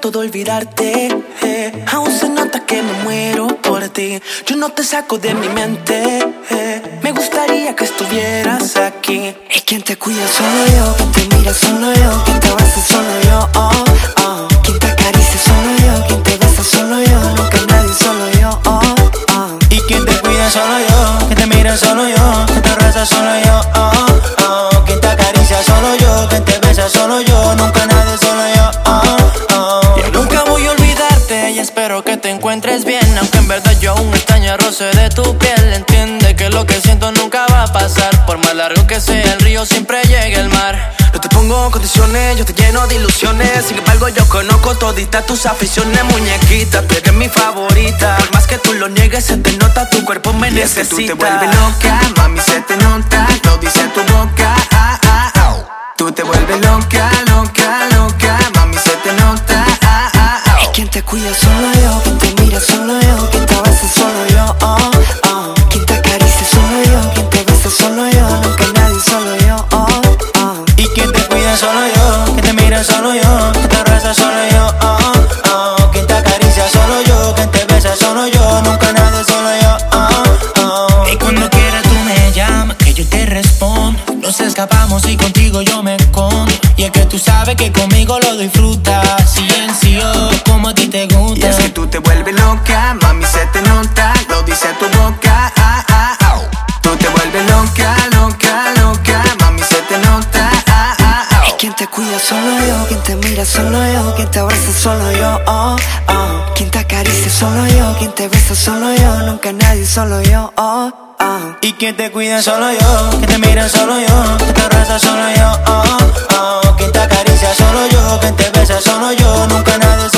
trato de olvidarte, aún se nota que me muero por ti. Yo no te saco de mi mente, me gustaría que estuvieras aquí. Y quien te cuida solo yo, quien te mira solo yo, quien te abraza solo yo, oh, oh. Quien te acaricia solo yo, quien te besa solo yo, nunca nadie, solo yo, oh, oh. Y quien te cuida solo yo, quien te mira solo yo, quien te abraza solo yo, oh, oh. Quien te acaricia solo yo, quien te besa solo yo, nunca nadie, solo yo, oh, oh. Yo nunca voy a olvidarte y espero que te encuentres bien, aunque en verdad yo aún extraño el roce de tu piel. Entiende que lo que siento nunca va a pasar, por más largo que sea el río siempre llega el mar. No te pongo condiciones, yo te lleno de ilusiones. Sin embargo yo conozco toditas tus aficiones, muñequita, tú eres mi favorita. Por más que tú lo niegues, se te nota, tu cuerpo me necesita. Es que tú te vuelves loca, mami, se te nota, lo dice tu boca, ah, ah, ah. Tú te vuelves loca, loca, loca, mami, se te nota, ah, ah, ah. Y quien te cuida solo yo, quien te mira solo yo, quien te abraza solo yo, oh, oh. Quien te acaricia solo yo, quien te besa solo yo, nunca nadie, solo yo, oh, oh. Y quien te cuida solo yo, quien te mira solo yo, quien te abraza solo yo, oh, oh. Quien te acaricia solo yo, quien te besa solo yo, nunca nadie, solo yo, oh, oh. Y cuando quieras tú me llamas, que yo te respondo. Nos escapamos y contigo yo me escondo. Y es que tú sabes que conmigo lo disfrutas, silencio, como a ti te gusta. Y es que tú te vuelves loca, mami, se te nota, lo dice tu boca, ah, ah, ah. Tú te vuelves loca, loca, loca, mami, se te nota, ah, ah, ah. Y quien te cuida solo yo, quien te mira solo yo, quien te abraza solo yo, oh, oh. Quien te acaricia solo yo, quien te besa solo yo, nunca nadie, solo yo, oh, oh. Y quien te cuida solo yo, quien te mira solo yo, quien te abraza solo yo, oh, oh. Quien te acaricia solo yo, quien te besa solo yo, nunca nadie,